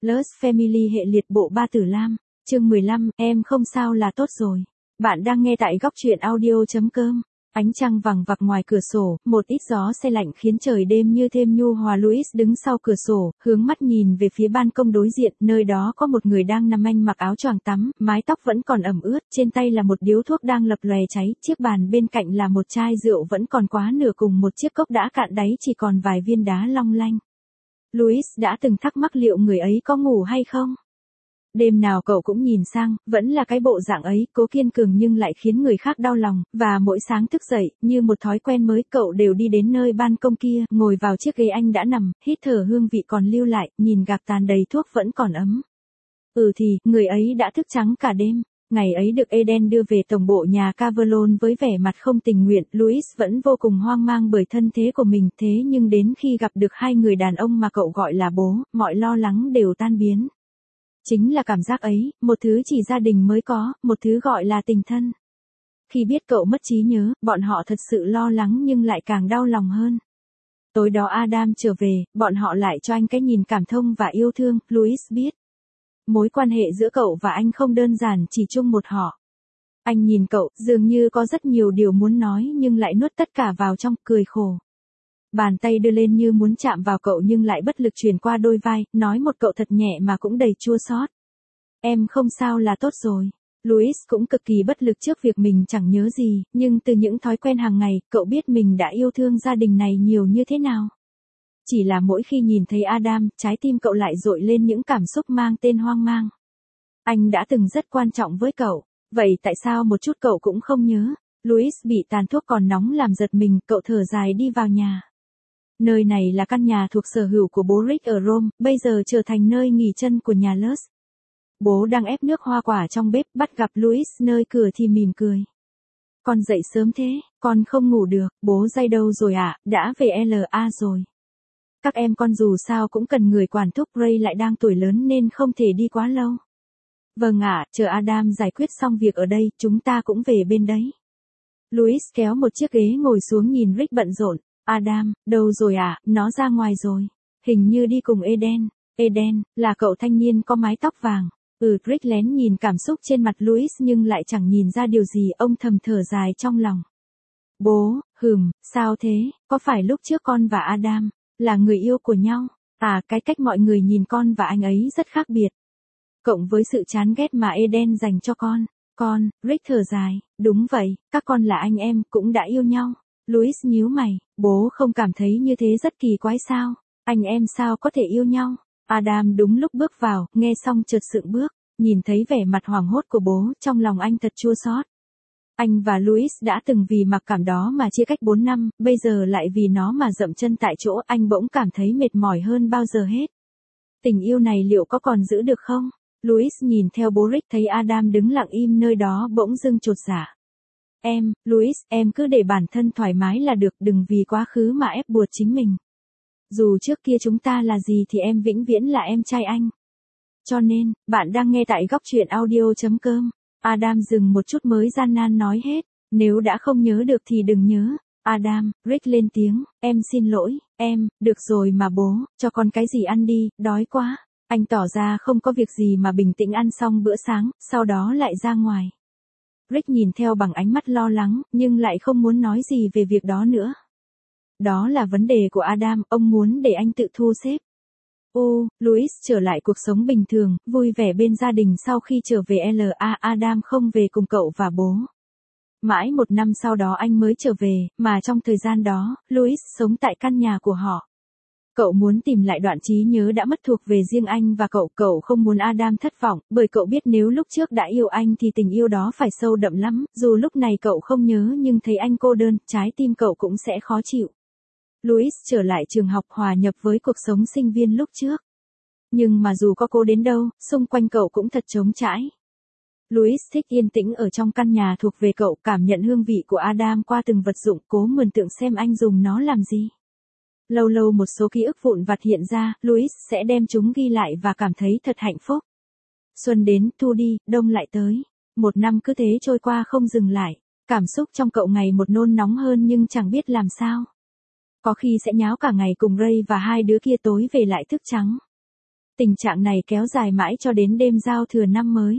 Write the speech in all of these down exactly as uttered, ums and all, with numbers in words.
Lost Family hệ liệt bộ Ba Tử Lam, chương mười lăm, em không sao là tốt rồi. Bạn đang nghe tại góc truyện audio.com. Ánh trăng vằng vặc ngoài cửa sổ, một ít gió se lạnh khiến trời đêm như thêm nhu hòa. Louis đứng sau cửa sổ, hướng mắt nhìn về phía ban công đối diện, nơi đó có một người đang nằm anh mặc áo choàng tắm, mái tóc vẫn còn ẩm ướt, trên tay là một điếu thuốc đang lập lòe cháy, chiếc bàn bên cạnh là một chai rượu vẫn còn quá nửa cùng một chiếc cốc đã cạn đáy chỉ còn vài viên đá long lanh. Louis đã từng thắc mắc liệu người ấy có ngủ hay không? Đêm nào cậu cũng nhìn sang, vẫn là cái bộ dạng ấy, cố kiên cường nhưng lại khiến người khác đau lòng, và mỗi sáng thức dậy, như một thói quen mới, cậu đều đi đến nơi ban công kia, ngồi vào chiếc ghế anh đã nằm, hít thở hương vị còn lưu lại, nhìn gạc tàn đầy thuốc vẫn còn ấm. Ừ thì, người ấy đã thức trắng cả đêm. Ngày ấy được Eden đưa về tổng bộ nhà Cavalon với vẻ mặt không tình nguyện, Louis vẫn vô cùng hoang mang bởi thân thế của mình, thế nhưng đến khi gặp được hai người đàn ông mà cậu gọi là bố, mọi lo lắng đều tan biến. Chính là cảm giác ấy, một thứ chỉ gia đình mới có, một thứ gọi là tình thân. Khi biết cậu mất trí nhớ, bọn họ thật sự lo lắng nhưng lại càng đau lòng hơn. Tối đó Adam trở về, bọn họ lại cho anh cái nhìn cảm thông và yêu thương, Louis biết. Mối quan hệ giữa cậu và anh không đơn giản chỉ chung một họ. Anh nhìn cậu, dường như có rất nhiều điều muốn nói nhưng lại nuốt tất cả vào trong, cười khổ. Bàn tay đưa lên như muốn chạm vào cậu nhưng lại bất lực truyền qua đôi vai, nói một cậu thật nhẹ mà cũng đầy chua xót. Em không sao là tốt rồi. Louis cũng cực kỳ bất lực trước việc mình chẳng nhớ gì, nhưng từ những thói quen hàng ngày, cậu biết mình đã yêu thương gia đình này nhiều như thế nào. Chỉ là mỗi khi nhìn thấy Adam, trái tim cậu lại dội lên những cảm xúc mang tên hoang mang. Anh đã từng rất quan trọng với cậu, vậy tại sao một chút cậu cũng không nhớ? Louis bị tàn thuốc còn nóng làm giật mình, cậu thở dài đi vào nhà. Nơi này là căn nhà thuộc sở hữu của bố Rick ở Rome, bây giờ trở thành nơi nghỉ chân của nhà Luz. Bố đang ép nước hoa quả trong bếp, bắt gặp Louis nơi cửa thì mỉm cười. Con dậy sớm thế, con không ngủ được, bố dậy đâu rồi ạ, à? Đã về lờ a rồi. Các em con dù sao cũng cần người quản thúc, Ray lại đang tuổi lớn nên không thể đi quá lâu. Vâng ạ, chờ Adam giải quyết xong việc ở đây, chúng ta cũng về bên đấy. Louis kéo một chiếc ghế ngồi xuống nhìn Rick bận rộn. Adam, đâu rồi ạ, à? Nó ra ngoài rồi. Hình như đi cùng Eden. Eden, là cậu thanh niên có mái tóc vàng. Ừ, Rick lén nhìn cảm xúc trên mặt Louis nhưng lại chẳng nhìn ra điều gì, ông thầm thở dài trong lòng. Bố, hừm, sao thế, có phải lúc trước con và Adam là người yêu của nhau? À, cái cách mọi người nhìn con và anh ấy rất khác biệt. Cộng với sự chán ghét mà Eden dành cho con. Con, Rick thở dài, đúng vậy, các con là anh em, cũng đã yêu nhau. Louis nhíu mày, bố không cảm thấy như thế rất kỳ quái sao? Anh em sao có thể yêu nhau? Adam đúng lúc bước vào, nghe xong chợt sượng bước, nhìn thấy vẻ mặt hoảng hốt của bố, trong lòng anh thật chua xót. Anh và Louis đã từng vì mặc cảm đó mà chia cách bốn năm, bây giờ lại vì nó mà dậm chân tại chỗ, anh bỗng cảm thấy mệt mỏi hơn bao giờ hết. Tình yêu này liệu có còn giữ được không? Louis nhìn theo bố Rick thấy Adam đứng lặng im nơi đó bỗng dưng chột dạ. Em, Louis, em cứ để bản thân thoải mái là được, đừng vì quá khứ mà ép buộc chính mình. Dù trước kia chúng ta là gì thì em vĩnh viễn là em trai anh. Cho nên, bạn đang nghe tại góc truyện audio.com. Adam dừng một chút mới gian nan nói hết, nếu đã không nhớ được thì đừng nhớ. Adam, Rick lên tiếng, em xin lỗi, em, được rồi mà bố, cho con cái gì ăn đi, đói quá. Anh tỏ ra không có việc gì mà bình tĩnh ăn xong bữa sáng, sau đó lại ra ngoài. Rick nhìn theo bằng ánh mắt lo lắng, nhưng lại không muốn nói gì về việc đó nữa. Đó là vấn đề của Adam, ông muốn để anh tự thu xếp. Ô, Louis trở lại cuộc sống bình thường, vui vẻ bên gia đình sau khi trở về lờ a. Adam không về cùng cậu và bố. Mãi một năm sau đó anh mới trở về, mà trong thời gian đó, Louis sống tại căn nhà của họ. Cậu muốn tìm lại đoạn trí nhớ đã mất thuộc về riêng anh và cậu. Cậu không muốn Adam thất vọng, bởi cậu biết nếu lúc trước đã yêu anh thì tình yêu đó phải sâu đậm lắm, dù lúc này cậu không nhớ nhưng thấy anh cô đơn, trái tim cậu cũng sẽ khó chịu. Louis trở lại trường học hòa nhập với cuộc sống sinh viên lúc trước. Nhưng mà dù có cố đến đâu, xung quanh cậu cũng thật trống trải. Louis thích yên tĩnh ở trong căn nhà thuộc về cậu, cảm nhận hương vị của Adam qua từng vật dụng, cố mường tượng xem anh dùng nó làm gì. Lâu lâu một số ký ức vụn vặt hiện ra, Louis sẽ đem chúng ghi lại và cảm thấy thật hạnh phúc. Xuân đến, thu đi, đông lại tới. Một năm cứ thế trôi qua không dừng lại. Cảm xúc trong cậu ngày một nôn nóng hơn nhưng chẳng biết làm sao. Có khi sẽ nháo cả ngày cùng Ray và hai đứa kia tối về lại thức trắng. Tình trạng này kéo dài mãi cho đến đêm giao thừa năm mới.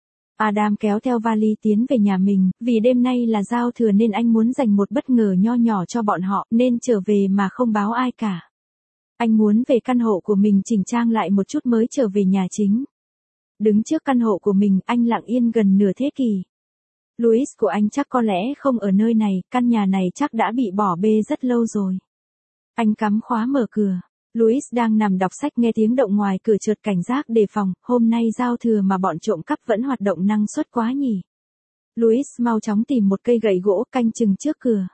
Adam kéo theo vali tiến về nhà mình, vì đêm nay là giao thừa nên anh muốn dành một bất ngờ nho nhỏ cho bọn họ, nên trở về mà không báo ai cả. Anh muốn về căn hộ của mình chỉnh trang lại một chút mới trở về nhà chính. Đứng trước căn hộ của mình, anh lặng yên gần nửa thế kỷ. Louis của anh chắc có lẽ không ở nơi này, căn nhà này chắc đã bị bỏ bê rất lâu rồi. Anh cắm khóa mở cửa. Louis đang nằm đọc sách nghe tiếng động ngoài cửa chợt cảnh giác đề phòng, hôm nay giao thừa mà bọn trộm cắp vẫn hoạt động năng suất quá nhỉ. Louis mau chóng tìm một cây gậy gỗ canh chừng trước cửa.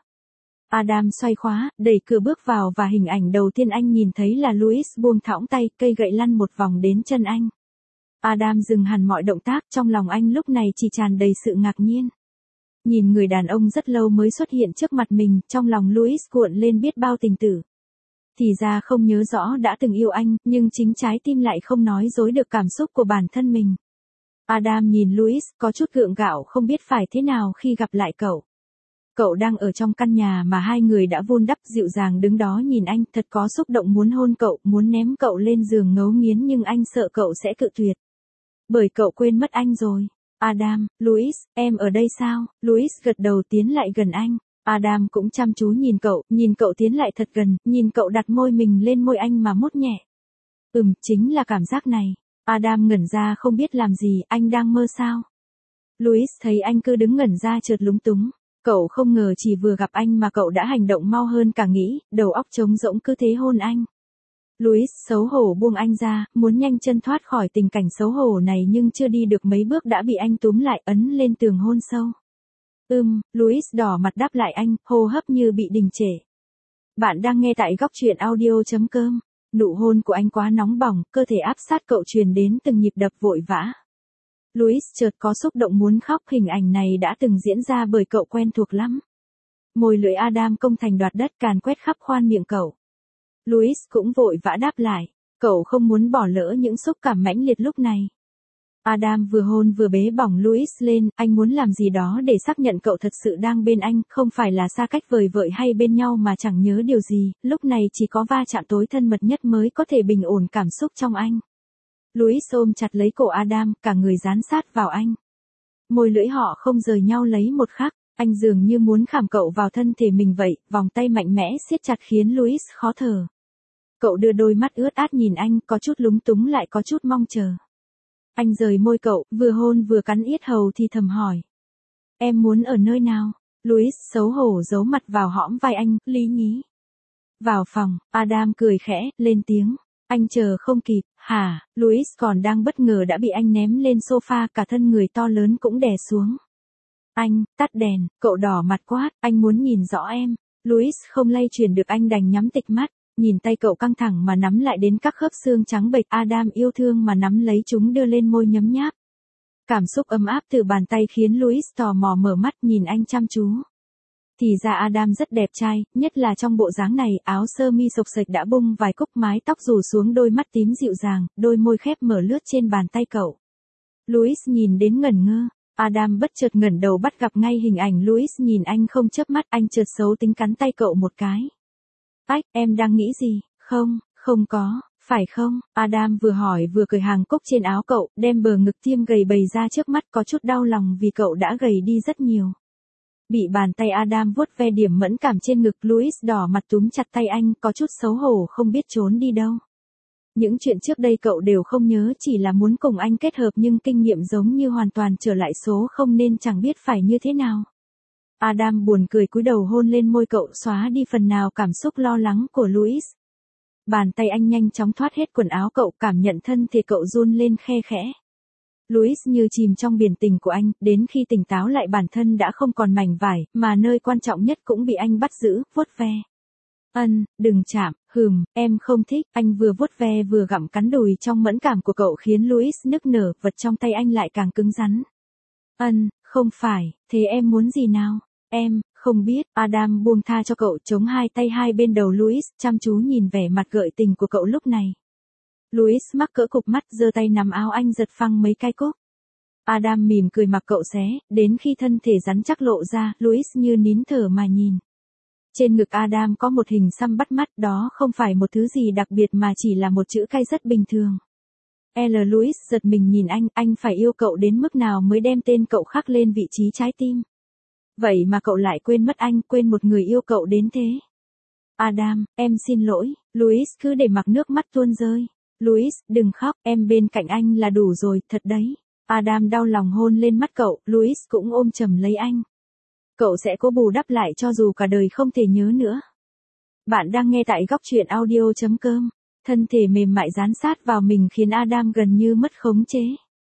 Adam xoay khóa, đẩy cửa bước vào và hình ảnh đầu tiên anh nhìn thấy là Louis buông thõng tay, cây gậy lăn một vòng đến chân anh. Adam dừng hẳn mọi động tác, trong lòng anh lúc này chỉ tràn đầy sự ngạc nhiên. Nhìn người đàn ông rất lâu mới xuất hiện trước mặt mình, trong lòng Louis cuộn lên biết bao tình tử. Thì ra không nhớ rõ đã từng yêu anh, nhưng chính trái tim lại không nói dối được cảm xúc của bản thân mình. Adam nhìn Louis, có chút gượng gạo không biết phải thế nào khi gặp lại cậu. Cậu đang ở trong căn nhà mà hai người đã vun đắp, dịu dàng đứng đó nhìn anh, thật có xúc động muốn hôn cậu, muốn ném cậu lên giường ngấu nghiến nhưng anh sợ cậu sẽ cự tuyệt. Bởi cậu quên mất anh rồi. Adam, Louis, em ở đây sao? Louis gật đầu tiến lại gần anh. Adam cũng chăm chú nhìn cậu, nhìn cậu tiến lại thật gần, nhìn cậu đặt môi mình lên môi anh mà mút nhẹ. Ừm, chính là cảm giác này. Adam ngẩn ra không biết làm gì, anh đang mơ sao? Louis thấy anh cứ đứng ngẩn ra chợt lúng túng. Cậu không ngờ chỉ vừa gặp anh mà cậu đã hành động mau hơn cả nghĩ, đầu óc trống rỗng cứ thế hôn anh. Louis xấu hổ buông anh ra, muốn nhanh chân thoát khỏi tình cảnh xấu hổ này nhưng chưa đi được mấy bước đã bị anh túm lại ấn lên tường hôn sâu. Ừm, Louis đỏ mặt đáp lại anh, hô hấp như bị đình trệ. Bạn đang nghe tại góc truyện audio chấm com. Nụ hôn của anh quá nóng bỏng, cơ thể áp sát cậu truyền đến từng nhịp đập vội vã. Louis chợt có xúc động muốn khóc, hình ảnh này đã từng diễn ra bởi cậu quen thuộc lắm. Môi lưỡi Adam công thành đoạt đất càn quét khắp khoang miệng cậu. Louis cũng vội vã đáp lại, cậu không muốn bỏ lỡ những xúc cảm mãnh liệt lúc này. Adam vừa hôn vừa bế bỏng Louis lên, anh muốn làm gì đó để xác nhận cậu thật sự đang bên anh, không phải là xa cách vời vợi hay bên nhau mà chẳng nhớ điều gì, lúc này chỉ có va chạm tối thân mật nhất mới có thể bình ổn cảm xúc trong anh. Louis ôm chặt lấy cổ Adam, cả người dán sát vào anh. Môi lưỡi họ không rời nhau lấy một khắc, anh dường như muốn khảm cậu vào thân thể mình vậy, vòng tay mạnh mẽ siết chặt khiến Louis khó thở. Cậu đưa đôi mắt ướt át nhìn anh, có chút lúng túng lại có chút mong chờ. Anh rời môi cậu, vừa hôn vừa cắn yết hầu thì thầm hỏi. Em muốn ở nơi nào? Louis xấu hổ giấu mặt vào hõm vai anh, lý nhí. Vào phòng, Adam cười khẽ, lên tiếng. Anh chờ không kịp, hả? Louis còn đang bất ngờ đã bị anh ném lên sofa, cả thân người to lớn cũng đè xuống. Anh, tắt đèn, cậu đỏ mặt quát, anh muốn nhìn rõ em. Louis không lay chuyển được anh đành nhắm tịch mắt. Nhìn tay cậu căng thẳng mà nắm lại đến các khớp xương trắng bệch, Adam yêu thương mà nắm lấy chúng đưa lên môi nhấm nháp. Cảm xúc ấm áp từ bàn tay khiến Louis tò mò mở mắt nhìn anh chăm chú. Thì ra Adam rất đẹp trai, nhất là trong bộ dáng này, áo sơ mi xộc xệch đã bung vài cúc, mái tóc rủ xuống, đôi mắt tím dịu dàng, đôi môi khép mở lướt trên bàn tay cậu. Louis nhìn đến ngẩn ngơ. Adam bất chợt ngẩng đầu bắt gặp ngay hình ảnh Louis nhìn anh không chớp mắt, anh chợt xấu tính cắn tay cậu một cái. Ách, em đang nghĩ gì? Không, không có, phải không? Adam vừa hỏi vừa cởi hàng cúc trên áo cậu, đem bờ ngực tiêm gầy bày ra trước mắt, có chút đau lòng vì cậu đã gầy đi rất nhiều. Bị bàn tay Adam vuốt ve điểm mẫn cảm trên ngực, Louis đỏ mặt túm chặt tay anh, có chút xấu hổ không biết trốn đi đâu. Những chuyện trước đây cậu đều không nhớ, chỉ là muốn cùng anh kết hợp nhưng kinh nghiệm giống như hoàn toàn trở lại số không nên chẳng biết phải như thế nào. Adam buồn cười cúi đầu hôn lên môi cậu, xóa đi phần nào cảm xúc lo lắng của Louis. Bàn tay anh nhanh chóng thoát hết quần áo cậu, cảm nhận thân thể cậu run lên khe khẽ. Louis như chìm trong biển tình của anh, đến khi tỉnh táo lại bản thân đã không còn mảnh vải, mà nơi quan trọng nhất cũng bị anh bắt giữ, vuốt ve. Ân, đừng chạm, hừm, em không thích, anh vừa vuốt ve vừa gặm cắn đùi trong mẫn cảm của cậu khiến Louis nức nở, vật trong tay anh lại càng cứng rắn. Ân, không phải, thế em muốn gì nào? Em, không biết, Adam buông tha cho cậu, chống hai tay hai bên đầu Louis, chăm chú nhìn vẻ mặt gợi tình của cậu lúc này. Louis mắc cỡ cụp mắt, giơ tay nắm áo anh giật phăng mấy cái cúc. Adam mỉm cười mặc cậu xé, đến khi thân thể rắn chắc lộ ra, Louis như nín thở mà nhìn. Trên ngực Adam có một hình xăm bắt mắt, đó không phải một thứ gì đặc biệt mà chỉ là một chữ K rất bình thường. L. Louis giật mình nhìn anh, anh phải yêu cậu đến mức nào mới đem tên cậu khắc lên vị trí trái tim. Vậy mà cậu lại quên mất anh, quên một người yêu cậu đến thế. Adam, em xin lỗi, Louis cứ để mặc nước mắt tuôn rơi. Louis, đừng khóc, em bên cạnh anh là đủ rồi, thật đấy. Adam đau lòng hôn lên mắt cậu, Louis cũng ôm chầm lấy anh. Cậu sẽ cố bù đắp lại cho dù cả đời không thể nhớ nữa. Bạn đang nghe tại góc truyện audio chấm com. Thân thể mềm mại dán sát vào mình khiến Adam gần như mất khống chế.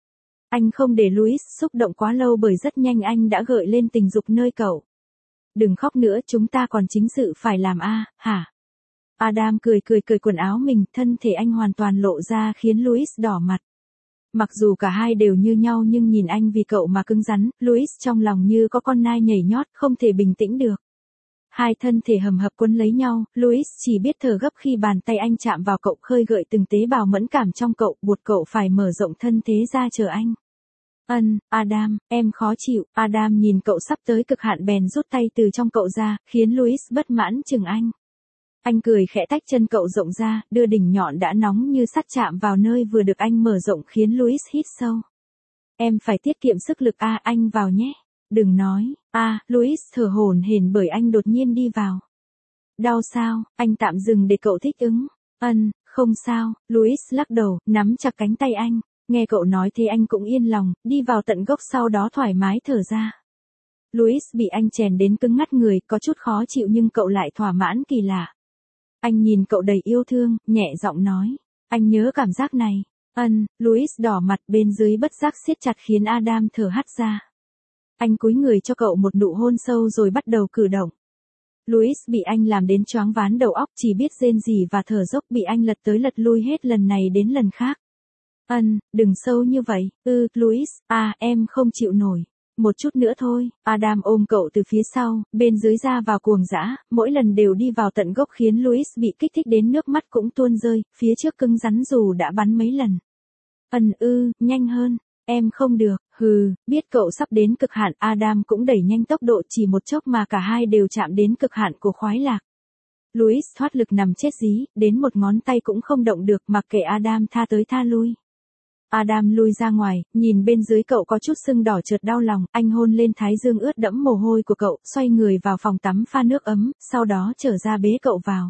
Anh không để Louis xúc động quá lâu bởi rất nhanh anh đã gợi lên tình dục nơi cậu. Đừng khóc nữa, chúng ta còn chính sự phải làm a, à, hả? Adam cười cười cởi quần áo mình, thân thể anh hoàn toàn lộ ra khiến Louis đỏ mặt. Mặc dù cả hai đều như nhau nhưng nhìn anh vì cậu mà cứng rắn, Louis trong lòng như có con nai nhảy nhót, không thể bình tĩnh được. Hai thân thể hầm hập quấn lấy nhau, Louis chỉ biết thở gấp khi bàn tay anh chạm vào cậu, khơi gợi từng tế bào mẫn cảm trong cậu, buộc cậu phải mở rộng thân thế ra chờ anh. Ân, Adam, em khó chịu. Adam nhìn cậu sắp tới cực hạn bèn rút tay từ trong cậu ra, khiến Louis bất mãn chừng anh. Anh cười khẽ tách chân cậu rộng ra, đưa đỉnh nhọn đã nóng như sắt chạm vào nơi vừa được anh mở rộng khiến Louis hít sâu. Em phải tiết kiệm sức lực a, à, anh vào nhé. Đừng nói, a, à, Louis thở hổn hển bởi anh đột nhiên đi vào. Đau sao? Anh tạm dừng để cậu thích ứng. Ân, không sao, Louis lắc đầu, nắm chặt cánh tay anh. Nghe cậu nói thế anh cũng yên lòng, đi vào tận gốc sau đó thoải mái thở ra. Louis bị anh chèn đến cứng ngắt người, có chút khó chịu nhưng cậu lại thỏa mãn kỳ lạ. Anh nhìn cậu đầy yêu thương, nhẹ giọng nói. Anh nhớ cảm giác này. Ân, Louis đỏ mặt bên dưới bất giác siết chặt khiến Adam thở hắt ra. Anh cúi người cho cậu một nụ hôn sâu rồi bắt đầu cử động. Louis bị anh làm đến choáng váng đầu óc, chỉ biết rên rỉ và thở dốc, bị anh lật tới lật lui hết lần này đến lần khác. Ân, đừng sâu như vậy, ư, Louis, à, em không chịu nổi. Một chút nữa thôi. Adam ôm cậu từ phía sau, bên dưới ra vào cuồng dã, mỗi lần đều đi vào tận gốc khiến Louis bị kích thích đến nước mắt cũng tuôn rơi, phía trước cứng rắn dù đã bắn mấy lần. Ân ư, nhanh hơn, em không được, hừ, biết cậu sắp đến cực hạn, Adam cũng đẩy nhanh tốc độ, chỉ một chốc mà cả hai đều chạm đến cực hạn của khoái lạc. Louis thoát lực nằm chết dí, đến một ngón tay cũng không động được, mặc kệ Adam tha tới tha lui. Adam lui ra ngoài, nhìn bên dưới cậu có chút sưng đỏ chợt đau lòng, anh hôn lên thái dương ướt đẫm mồ hôi của cậu, xoay người vào phòng tắm pha nước ấm, sau đó trở ra bế cậu vào.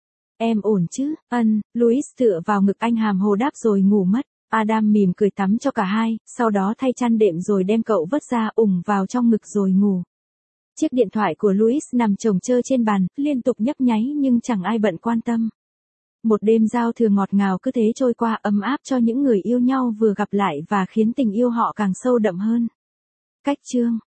Em ổn chứ? Ân, Louis tựa vào ngực anh hàm hồ đáp rồi ngủ mất. Adam mỉm cười tắm cho cả hai, sau đó thay chăn đệm rồi đem cậu vớt ra ủng vào trong ngực rồi ngủ. Chiếc điện thoại của Louis nằm chồng chơ trên bàn, liên tục nhấp nháy nhưng chẳng ai bận quan tâm. Một đêm giao thừa ngọt ngào cứ thế trôi qua, ấm áp cho những người yêu nhau vừa gặp lại và khiến tình yêu họ càng sâu đậm hơn. Cách chương